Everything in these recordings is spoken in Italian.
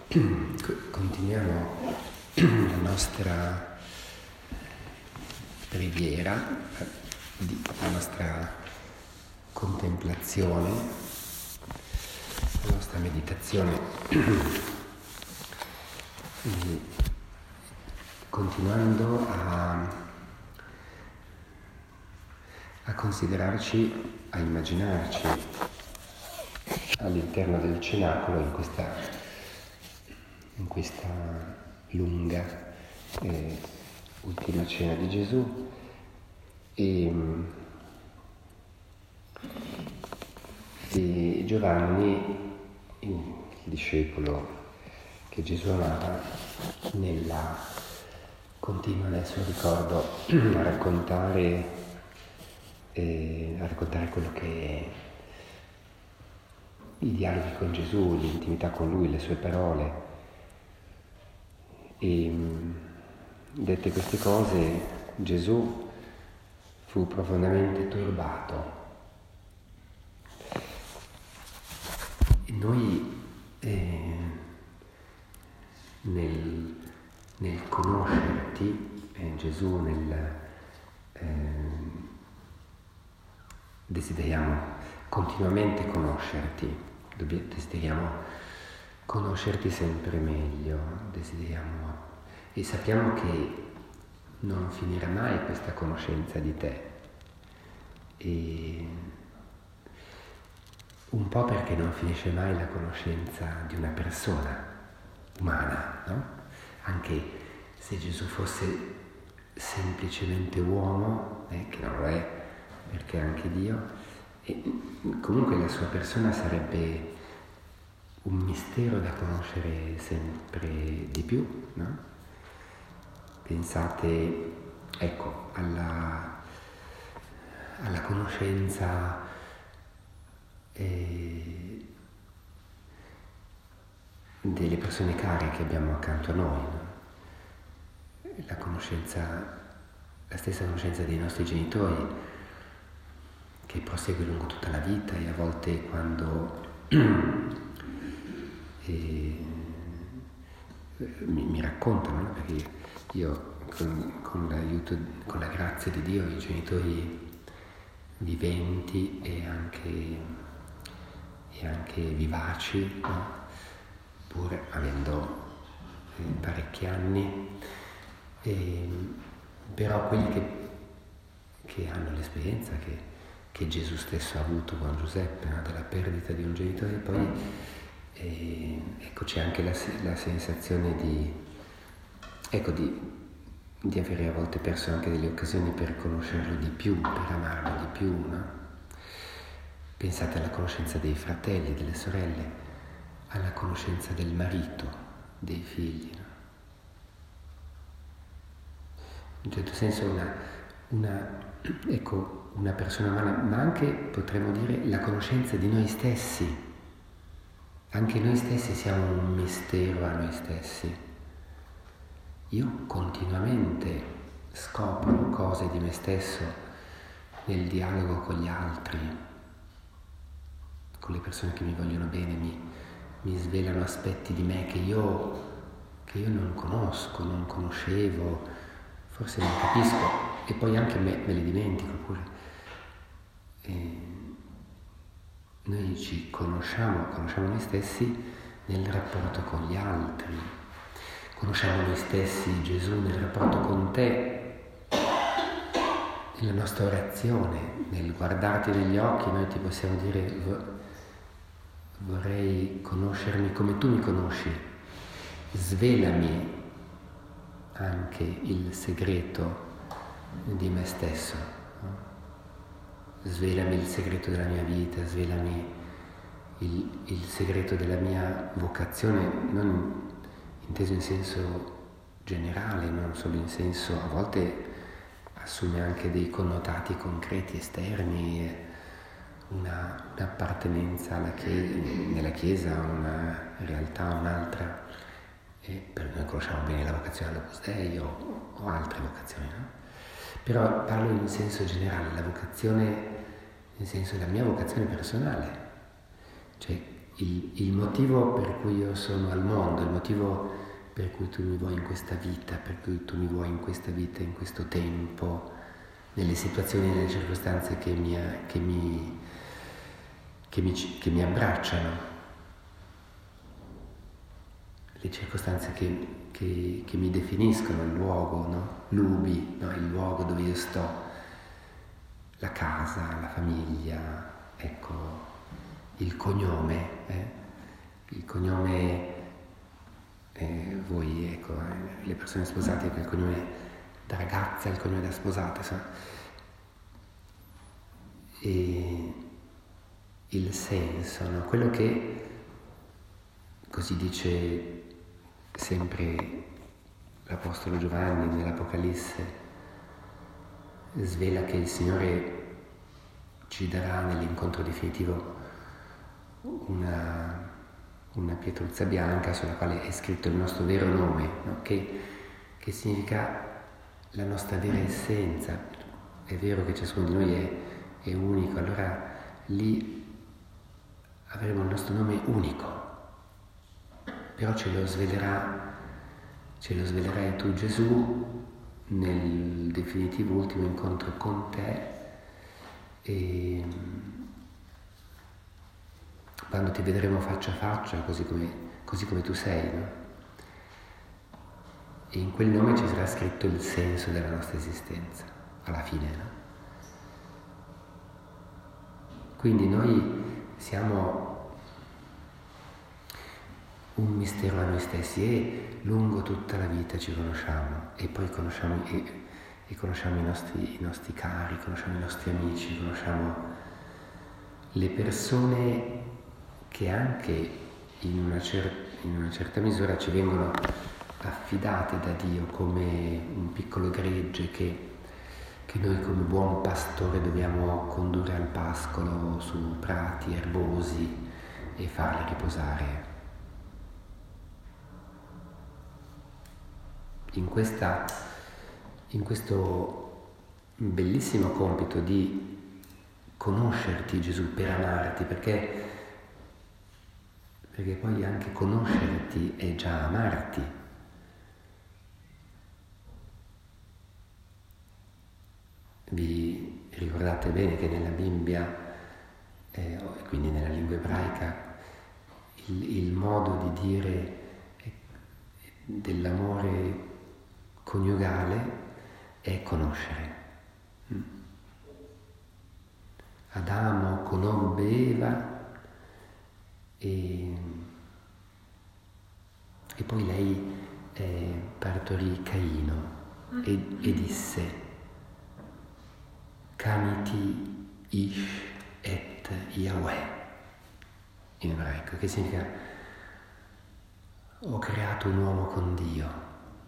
Continuiamo la nostra preghiera, la nostra contemplazione, la nostra meditazione, continuando a considerarci, a immaginarci all'interno del cenacolo in questa lunga ultima cena di Gesù e Giovanni, il discepolo che Gesù amava, continua nel suo ricordo a raccontare quello che è i dialoghi con Gesù, l'intimità con Lui, le sue parole. E dette queste cose, Gesù fu profondamente turbato. E noi nel conoscerti, Gesù desideriamo continuamente conoscerti, desideriamo conoscerti sempre meglio, e sappiamo che non finirà mai questa conoscenza di te, e un po' perché non finisce mai la conoscenza di una persona umana, no? Anche se Gesù fosse semplicemente uomo, che non lo è, perché è anche Dio, e comunque la sua persona sarebbe un mistero da conoscere sempre di più, no? Pensate, ecco, alla conoscenza delle persone care che abbiamo accanto a noi, no? La stessa conoscenza dei nostri genitori, che prosegue lungo tutta la vita, e a volte quando mi raccontano, no? Perché io con l'aiuto, con la grazia di Dio, i genitori viventi e anche vivaci, no? Pur avendo parecchi anni, però quelli che hanno l'esperienza che Gesù stesso ha avuto con Giuseppe, no? Della perdita di un genitore, poi ecco, c'è anche la sensazione di avere a volte perso anche delle occasioni per conoscerlo di più, per amarlo di più, no? Pensate alla conoscenza dei fratelli, delle sorelle, alla conoscenza del marito, dei figli, no? In un certo senso una persona umana, ma anche, potremmo dire, la conoscenza di noi stessi. Anche noi stessi siamo un mistero a noi stessi. Io continuamente scopro cose di me stesso nel dialogo con gli altri, con le persone che mi vogliono bene, mi svelano aspetti di me che io non conosco, non conoscevo, forse non capisco, e poi anche me li dimentico pure. Noi ci conosciamo noi stessi nel rapporto con gli altri, conosciamo noi stessi, Gesù, nel rapporto con te, nella nostra orazione, nel guardarti negli occhi. Noi ti possiamo dire: vorrei conoscermi come tu mi conosci, svelami anche il segreto di me stesso, no? Svelami il segreto della mia vita, svelami il segreto della mia vocazione, non inteso in senso generale, non solo in senso, a volte assume anche dei connotati concreti esterni, un'appartenenza nella Chiesa, una realtà, un'altra, per noi conosciamo bene la vocazione all'Opus Dei o altre vocazioni, no? Però parlo in senso generale, la vocazione nel senso della mia vocazione personale, cioè il motivo per cui io sono al mondo, il motivo per cui tu mi vuoi in questa vita, per cui tu mi vuoi in questa vita, in questo tempo, nelle situazioni, nelle circostanze che mi abbracciano, le circostanze che mi definiscono, il luogo, no? L'ubi, no? Il luogo dove io sto, la casa, la famiglia, ecco, il cognome, voi, ecco, le persone sposate, il cognome da ragazza, il cognome da sposata, insomma. E il senso, no? Quello che, così dice sempre l'Apostolo Giovanni nell'Apocalisse, svela che il Signore ci darà nell'incontro definitivo una pietruzza bianca sulla quale è scritto il nostro vero nome, no? Che significa la nostra vera essenza. È vero che ciascuno di noi è unico, allora lì avremo il nostro nome unico, però ce lo svelerai tu, Gesù, nel definitivo ultimo incontro con te, e quando ti vedremo faccia a faccia, così come tu sei, no? E in quel nome ci sarà scritto il senso della nostra esistenza, alla fine, no? Quindi noi siamo un mistero a noi stessi e lungo tutta la vita ci conosciamo e poi conosciamo i nostri cari, conosciamo i nostri amici, conosciamo le persone che anche in una certa misura ci vengono affidate da Dio come un piccolo gregge che noi come buon pastore dobbiamo condurre al pascolo su prati erbosi e farli riposare. In questo bellissimo compito di conoscerti, Gesù, per amarti, perché poi anche conoscerti è già amarti. Vi ricordate bene che nella Bibbia, quindi nella lingua ebraica, il modo di dire dell'amore coniugale è conoscere. Adamo conobbe Eva e poi lei partorì Caino e disse Kaniti Ish et Yahweh in ebraico, che significa ho creato un uomo con Dio.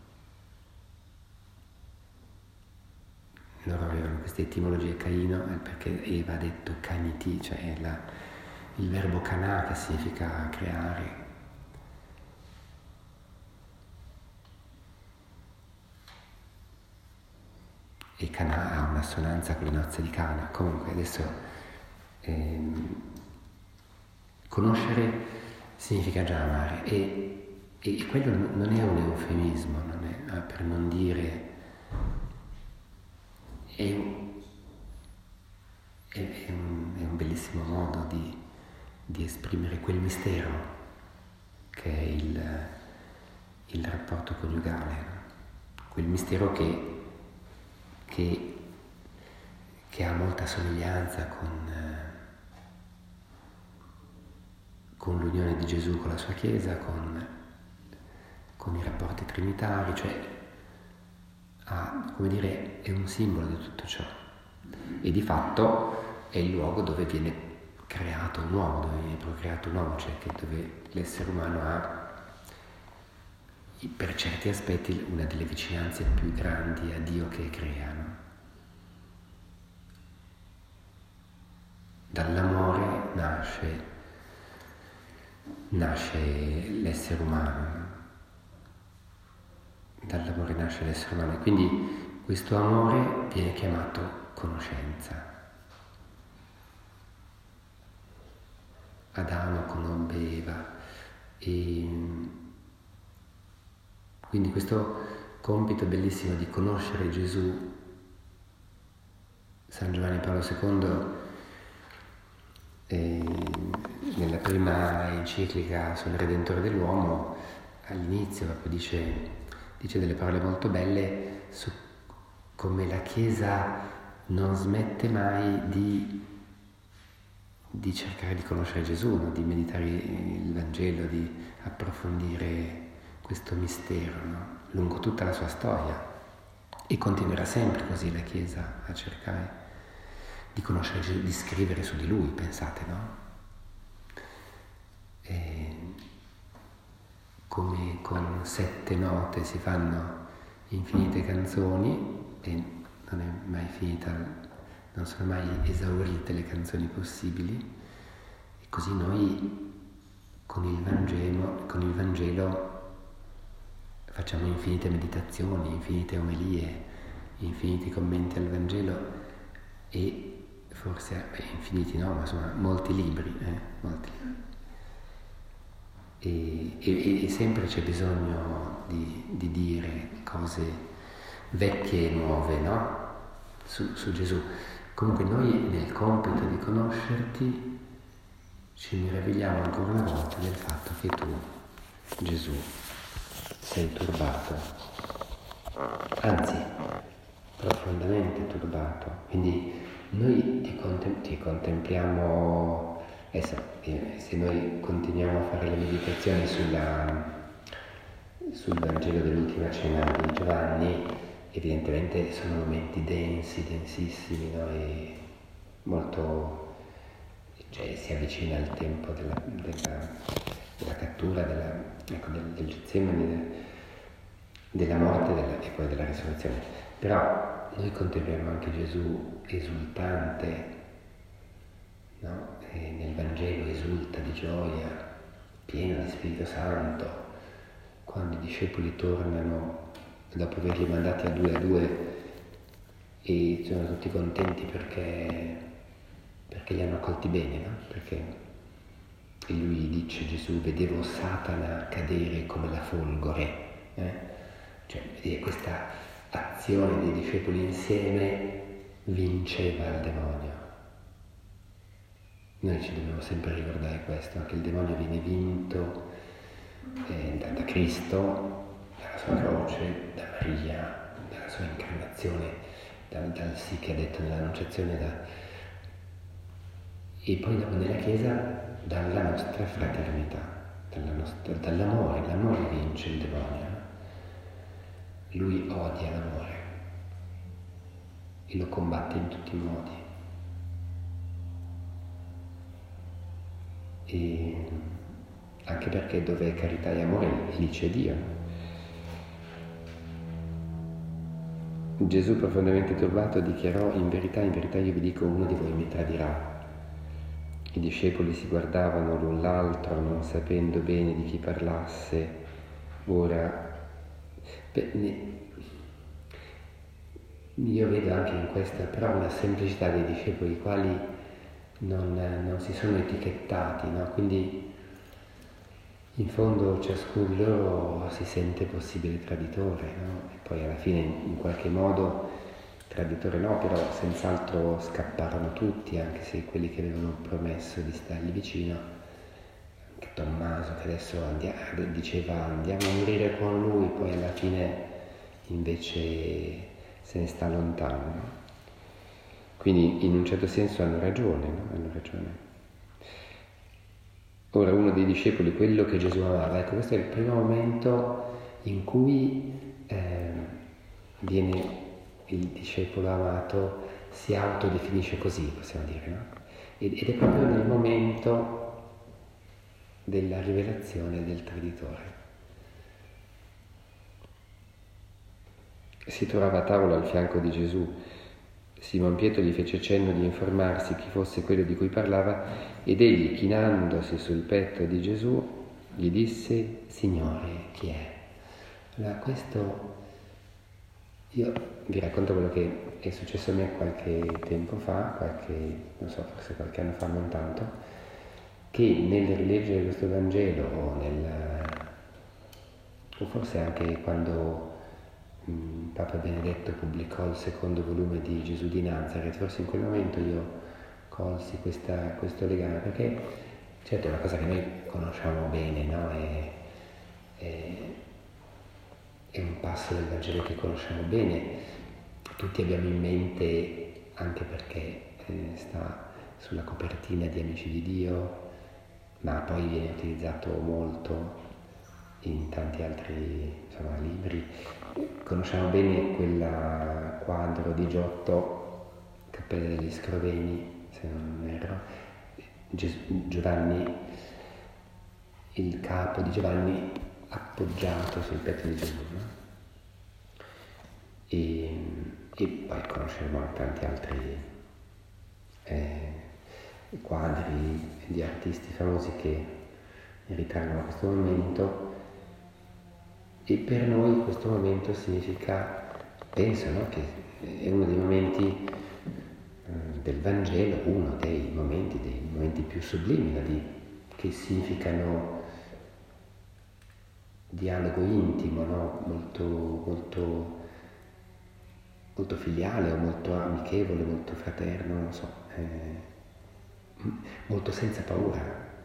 Loro avevano queste etimologie Caino perché Eva ha detto Kaniti, cioè è il verbo kanà che significa creare. E Canà ha un'assonanza con le nozze di Cana. Comunque adesso conoscere significa già amare e quello non è un eufemismo, non è, per non dire è un bellissimo modo di esprimere quel mistero che è il rapporto coniugale, no? Quel mistero che ha molta somiglianza con l'unione di Gesù con la sua Chiesa, con i rapporti trinitari, cioè come dire, è un simbolo di tutto ciò. E di fatto è il luogo dove viene creato un uomo, dove viene procreato un uomo, cioè dove l'essere umano ha per certi aspetti una delle vicinanze più grandi a Dio che crea, no? Dall'amore nasce l'essere umano, no? Dall'amore nasce l'essere umano e quindi questo amore viene chiamato conoscenza. Adamo conobbe Eva. E quindi questo compito bellissimo di conoscere Gesù, San Giovanni Paolo II, nella prima enciclica sul Redentore dell'uomo, all'inizio proprio dice delle parole molto belle su come la Chiesa non smette mai di cercare di conoscere Gesù, no? Di meditare il Vangelo, di approfondire questo mistero, no? Lungo tutta la sua storia. E continuerà sempre così la Chiesa a cercare di conoscere Gesù, di scrivere su di Lui, pensate, no? Come con 7 note si fanno infinite canzoni e non è mai finita, non sono mai esaurite le canzoni possibili, e così noi con il Vangelo facciamo infinite meditazioni, infinite omelie, infiniti commenti al Vangelo e forse infiniti no, ma insomma molti libri. E sempre c'è bisogno di dire cose vecchie e nuove, no? Su Gesù. Comunque noi nel compito di conoscerti ci meravigliamo ancora una volta del fatto che tu, Gesù, sei turbato, anzi profondamente turbato. Quindi noi ti contempliamo. Adesso, se noi continuiamo a fare le meditazioni sul Vangelo dell'ultima cena di Giovanni, evidentemente sono momenti densi, densissimi, no? E molto, cioè si avvicina il tempo della cattura, del Getsemani, della morte e poi della risurrezione. Però noi contempliamo anche Gesù esultante, no? E nel Vangelo esulta di gioia, pieno di Spirito Santo, quando i discepoli tornano dopo averli mandati a due e sono tutti contenti perché li hanno accolti bene, no? Perché e lui dice, Gesù, vedevo Satana cadere come la folgore, cioè vedere questa azione dei discepoli insieme vinceva il demonio. Noi ci dobbiamo sempre ricordare questo, che il demonio viene vinto da Cristo, dalla sua croce, da Maria, dalla sua incarnazione, dal sì che ha detto nell'Annunciazione, e poi dopo nella Chiesa dalla nostra fraternità, dall'amore. L'amore vince il demonio. Lui odia l'amore e lo combatte in tutti i modi. E anche perché dove è carità e amore lì c'è Dio. Gesù, profondamente turbato, dichiarò: in verità io vi dico, uno di voi mi tradirà. I discepoli si guardavano l'un l'altro, non sapendo bene di chi parlasse. Ora, io vedo anche in questa però una semplicità dei discepoli, i quali non si sono etichettati, no? Quindi in fondo ciascuno di loro si sente possibile traditore, no? E poi alla fine in qualche modo traditore no, però senz'altro scapparono tutti, anche se quelli che avevano promesso di stargli vicino, anche Tommaso che adesso diceva andiamo a morire con lui, poi alla fine invece se ne sta lontano, no? Quindi in un certo senso hanno ragione, no? Hanno ragione. Ora uno dei discepoli, quello che Gesù amava, ecco, questo è il primo momento in cui viene il discepolo amato, si autodefinisce così, possiamo dire, no? Ed è proprio nel momento della rivelazione del traditore. Si trovava a tavola al fianco di Gesù. Simon Pietro gli fece cenno di informarsi chi fosse quello di cui parlava, ed egli, chinandosi sul petto di Gesù, gli disse: Signore, chi è? Allora, questo, io vi racconto quello che è successo a me qualche tempo fa, non so, forse qualche anno fa, non tanto. che nel rileggere questo Vangelo o forse anche quando Papa Benedetto pubblicò il secondo volume di Gesù di Nazareth, forse in quel momento io colsi questo legame, perché certo è una cosa che noi conosciamo bene, no? È un passo del Vangelo che conosciamo bene, tutti abbiamo in mente, anche perché sta sulla copertina di Amici di Dio, ma poi viene utilizzato molto in tanti altri libri. Conosciamo bene quel quadro di Giotto, Cappella degli Scrovegni, se non erro, Giovanni, il capo di Giovanni appoggiato sul petto di Gesù, no? E poi conosceremo tanti altri quadri di artisti famosi che ritraggono questo momento, e per noi questo momento significa, penso, no, che è uno dei momenti del Vangelo, uno dei momenti più sublimi, che significano dialogo intimo, no? molto filiale o molto amichevole, molto fraterno, non so, molto senza paura,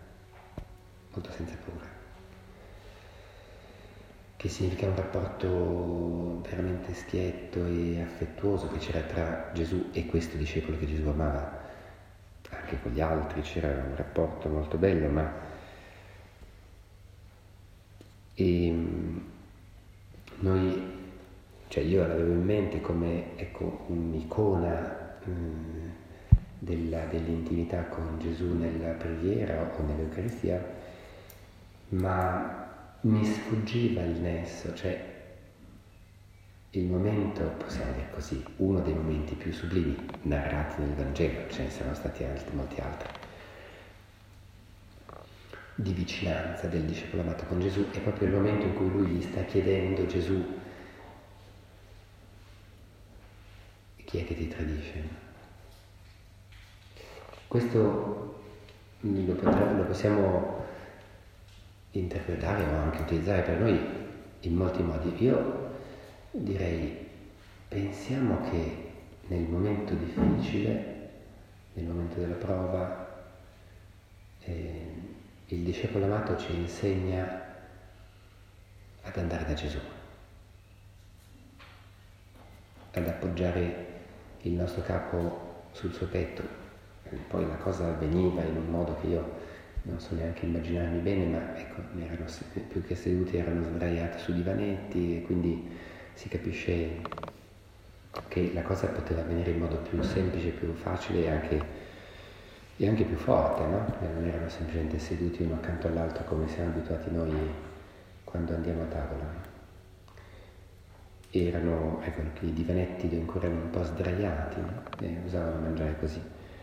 che significa un rapporto veramente schietto e affettuoso che c'era tra Gesù e questo discepolo che Gesù amava. Anche con gli altri c'era un rapporto molto bello, ma io l'avevo in mente come un'icona dell'intimità con Gesù nella preghiera o nell'Eucaristia, ma mi sfuggiva il nesso, cioè il momento, possiamo dire così, uno dei momenti più sublimi narrati nel Vangelo, ce ne sono stati molti altri, di vicinanza del discepolo amato con Gesù, è proprio il momento in cui lui gli sta chiedendo: Gesù, chi è che ti tradisce? Questo lo possiamo interpretare o anche utilizzare per noi in molti modi. Io direi, pensiamo che nel momento difficile, nel momento della prova, il discepolo amato ci insegna ad andare da Gesù, ad appoggiare il nostro capo sul suo petto. Poi la cosa avveniva in un modo che io non so neanche immaginarmi bene, ma ecco, più che seduti erano sdraiati su divanetti, e quindi si capisce che la cosa poteva avvenire in modo più semplice, più facile e anche più forte, no? E non erano semplicemente seduti uno accanto all'altro come siamo abituati noi quando andiamo a tavola. Erano, i divanetti ancora erano un po' sdraiati, no? E usavano mangiare così.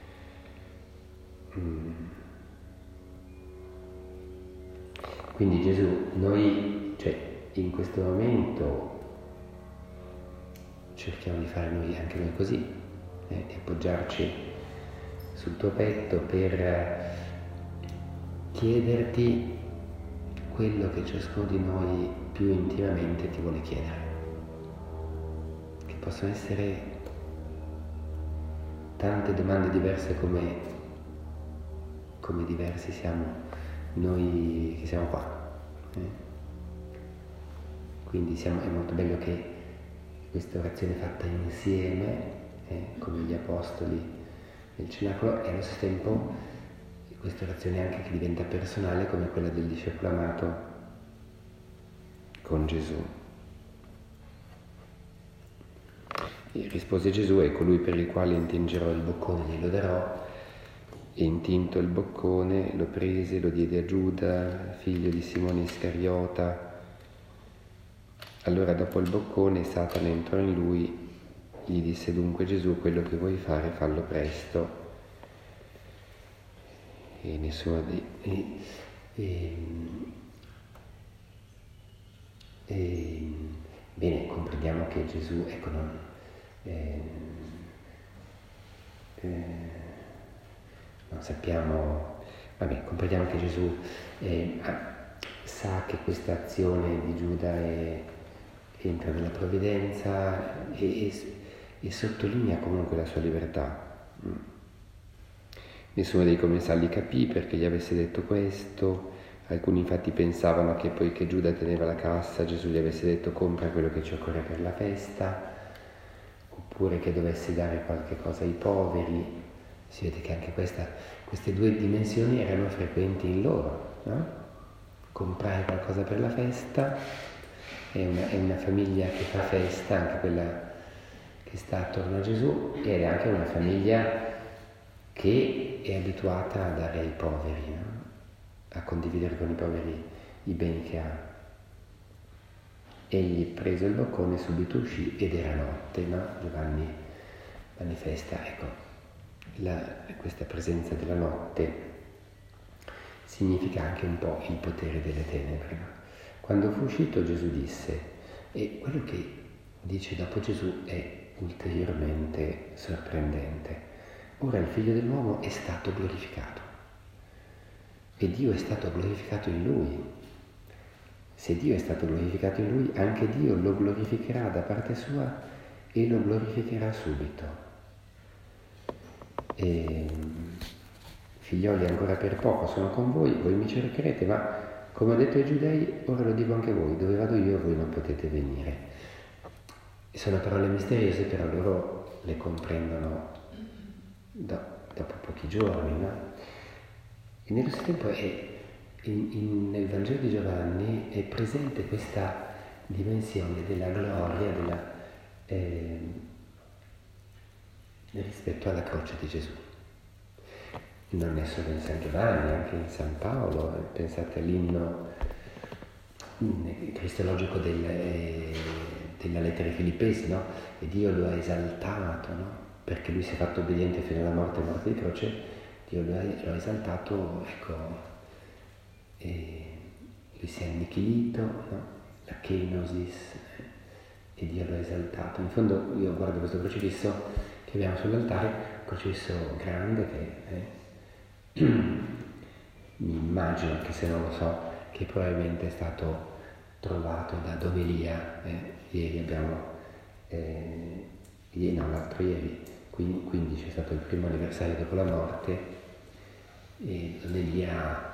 Quindi Gesù, noi, in questo momento cerchiamo di fare anche noi così, di appoggiarci sul tuo petto per chiederti quello che ciascuno di noi più intimamente ti vuole chiedere, che possono essere tante domande diverse come diversi siamo noi che siamo qua. Quindi è molto bello che questa orazione fatta insieme, come gli apostoli nel cenacolo, e allo stesso tempo questa orazione anche che diventa personale, come quella del discepolo amato con Gesù. E rispose Gesù: è colui per il quale intingerò il boccone, glielo darò. E intinto il boccone, lo prese, lo diede a Giuda, figlio di Simone Iscariota. Allora, dopo il boccone, Satana entrò in lui. Gli disse dunque Gesù: quello che vuoi fare, fallo presto. E nessuno bene, comprendiamo che Gesù, non sappiamo Vabbè, comprendiamo che Gesù sa che questa azione di Giuda entra nella provvidenza e sottolinea comunque la sua libertà. Nessuno dei commensali capì perché gli avesse detto questo. Alcuni infatti pensavano che poiché Giuda teneva la cassa, Gesù gli avesse detto compra quello che ci occorre per la festa, oppure che dovesse dare qualche cosa ai poveri. Si vede che anche queste due dimensioni erano frequenti in loro, no? Comprare qualcosa per la festa, è una famiglia che fa festa, anche quella che sta attorno a Gesù, ed è anche una famiglia che è abituata a dare ai poveri, no? A condividere con i poveri i beni che ha. Egli, preso il boccone, subito uscì ed era notte, no? Giovanni manifesta, ecco, questa presenza della notte significa anche un po' il potere delle tenebre. No? Quando fu uscito Gesù disse, e quello che dice dopo Gesù è ulteriormente sorprendente. Ora il Figlio dell'uomo è stato glorificato e Dio è stato glorificato in Lui. Se Dio è stato glorificato in Lui, anche Dio lo glorificherà da parte sua e lo glorificherà subito. Figlioli, ancora per poco sono con voi, voi mi cercherete, ma come ho detto ai Giudei, ora lo dico anche a voi, dove vado io voi non potete venire. E sono parole misteriose, però loro le comprendono dopo pochi giorni, no? E nello stesso tempo nel Vangelo di Giovanni è presente questa dimensione della gloria, rispetto alla croce di Gesù. Non è solo in San Giovanni, anche in San Paolo, pensate all'inno cristologico della lettera ai Filippesi, no? E Dio lo ha esaltato, no? Perché lui si è fatto obbediente fino alla morte di croce, Dio lo ha esaltato, ecco, e lui si è annichilito, no? La kenosis, e Dio lo ha esaltato. In fondo io guardo questo crocifisso che abbiamo sull'altare, un crocifisso grande che mi immagino, anche se non lo so, che probabilmente è stato trovato da Don Elia. Ieri abbiamo, l'altro ieri, quindi c'è stato il primo anniversario dopo la morte e Don Elia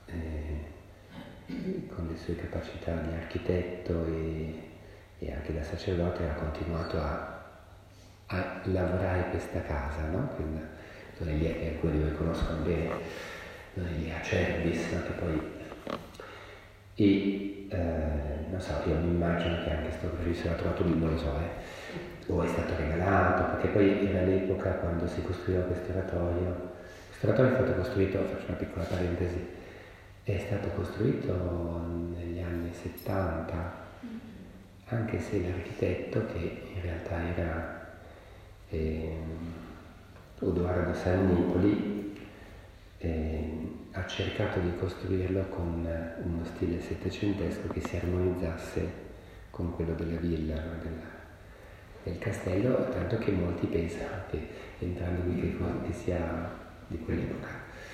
con le sue capacità di architetto e anche da sacerdote ha continuato a lavorare questa casa, no? Don Elia, che alcuni di voi conoscono bene, Don Elia Cerbis, no? Che poi non so, io mi immagino che anche questo crocifisso l'ha trovato lì, non lo so, o è stato regalato, perché poi era l'epoca quando si costruiva questo oratorio. Questo oratorio è stato costruito, faccio una piccola parentesi, è stato costruito negli anni 70, anche se l'architetto, che in realtà era Odoardo Sannipoli, ha cercato di costruirlo con uno stile settecentesco che si armonizzasse con quello della villa, no? del castello, tanto che molti pensano che entrando qui che sia di quell'epoca.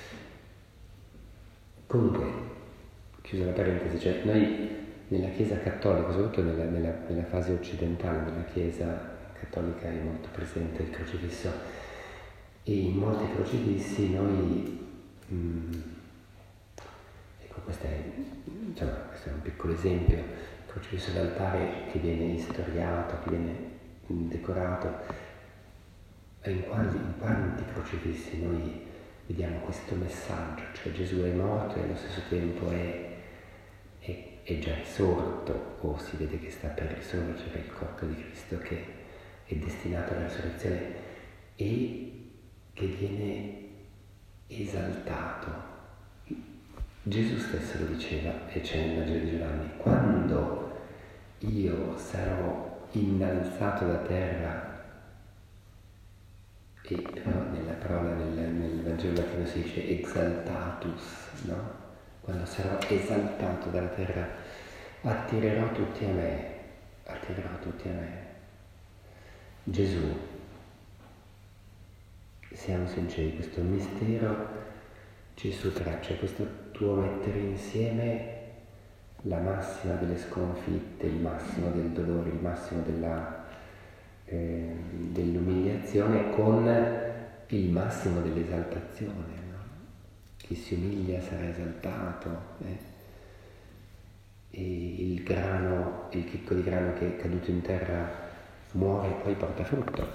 Comunque, chiusa la parentesi, cioè noi nella Chiesa cattolica, soprattutto nella fase occidentale della Chiesa cattolica, è molto presente il crocifisso, e in molti crocifissi noi ecco, questo è un piccolo esempio, il crocifisso d'altare che viene istoriato, che viene decorato, e in quanti crocifissi noi vediamo questo messaggio, cioè Gesù è morto e allo stesso tempo è già risorto, o si vede che sta per risorgere il corpo di Cristo che è destinato alla risurrezione e che viene esaltato. Gesù stesso lo diceva, e c'è nel Vangelo di Giovanni, quando io sarò innalzato da terra, e però nella parola nel Vangelo latino si dice exaltatus, no? Quando sarò esaltato dalla terra, attirerò tutti a me. Gesù, siamo sinceri, questo mistero Gesù c'è questo tuo mettere insieme la massima delle sconfitte, il massimo del dolore, il massimo dell'umiliazione con il massimo dell'esaltazione, no? Chi si umilia sarà esaltato, e il chicco di grano che è caduto in terra muore e poi porta frutto.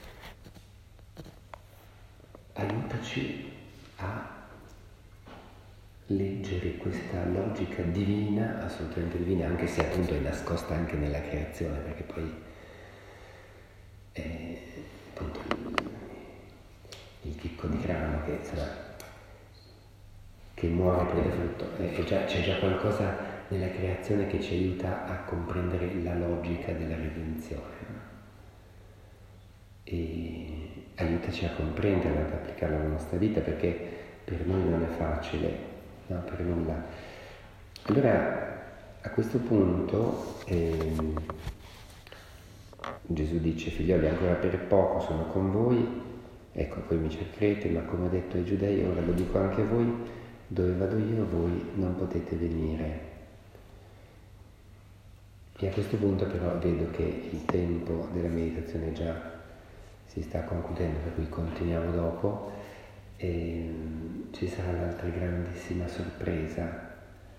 Aiutaci a leggere questa logica divina, assolutamente divina, anche se appunto è nascosta anche nella creazione, perché poi appunto il chicco di grano che muore poi da frutto, c'è già qualcosa nella creazione che ci aiuta a comprendere la logica della redenzione, no? E aiutaci a comprenderla, ad applicarla alla nostra vita, perché per noi non è facile. No, per nulla. Allora, a questo punto Gesù dice: figlioli, ancora per poco sono con voi, ecco, voi mi cercherete, ma come ho detto ai giudei, ora lo dico anche a voi, dove vado io voi non potete venire. E a questo punto però vedo che il tempo della meditazione già si sta concludendo, per cui continuiamo dopo. E ci sarà un'altra grandissima sorpresa,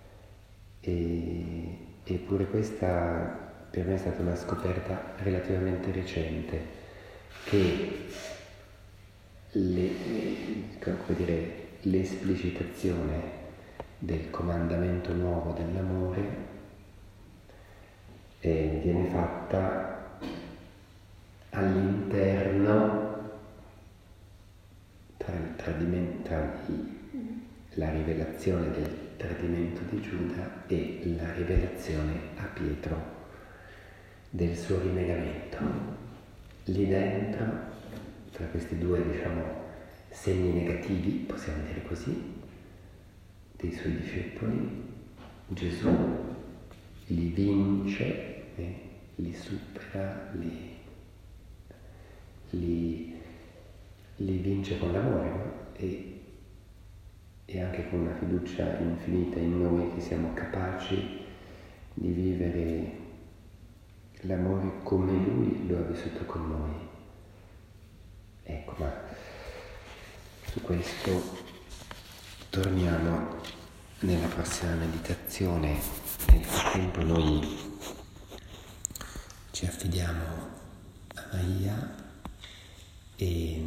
eppure questa per me è stata una scoperta relativamente recente, che l'esplicitazione del comandamento nuovo dell'amore viene fatta all'interno tra la rivelazione del tradimento di Giuda e la rivelazione a Pietro del suo rinnegamento. Lì dentro, tra questi due, segni negativi, possiamo dire così, dei suoi discepoli, Gesù li vince, li supera, li vince con l'amore, no? E anche con una fiducia infinita in noi, che siamo capaci di vivere l'amore come Lui lo ha vissuto con noi. Ecco, ma su questo torniamo nella prossima meditazione. Nel frattempo noi ci affidiamo a Maria, e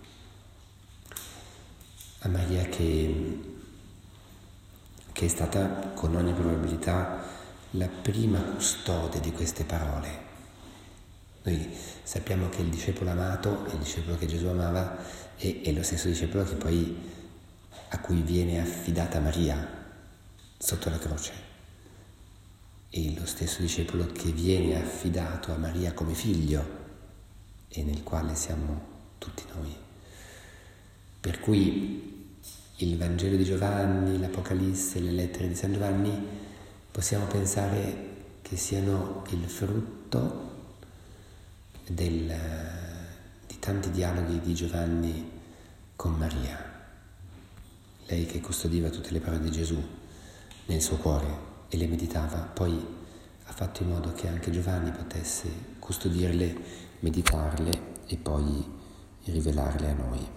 a Maria che è stata con ogni probabilità la prima custode di queste parole. Noi sappiamo che il discepolo amato, il discepolo che Gesù amava, è lo stesso discepolo che poi a cui viene affidata Maria sotto la croce, è lo stesso discepolo che viene affidato a Maria come figlio e nel quale siamo tutti noi. Per cui il Vangelo di Giovanni, l'Apocalisse, le lettere di San Giovanni possiamo pensare che siano il frutto di tanti dialoghi di Giovanni con Maria, lei che custodiva tutte le parole di Gesù nel suo cuore e le meditava, poi ha fatto in modo che anche Giovanni potesse custodirle, meditarle e poi rivelarle a noi.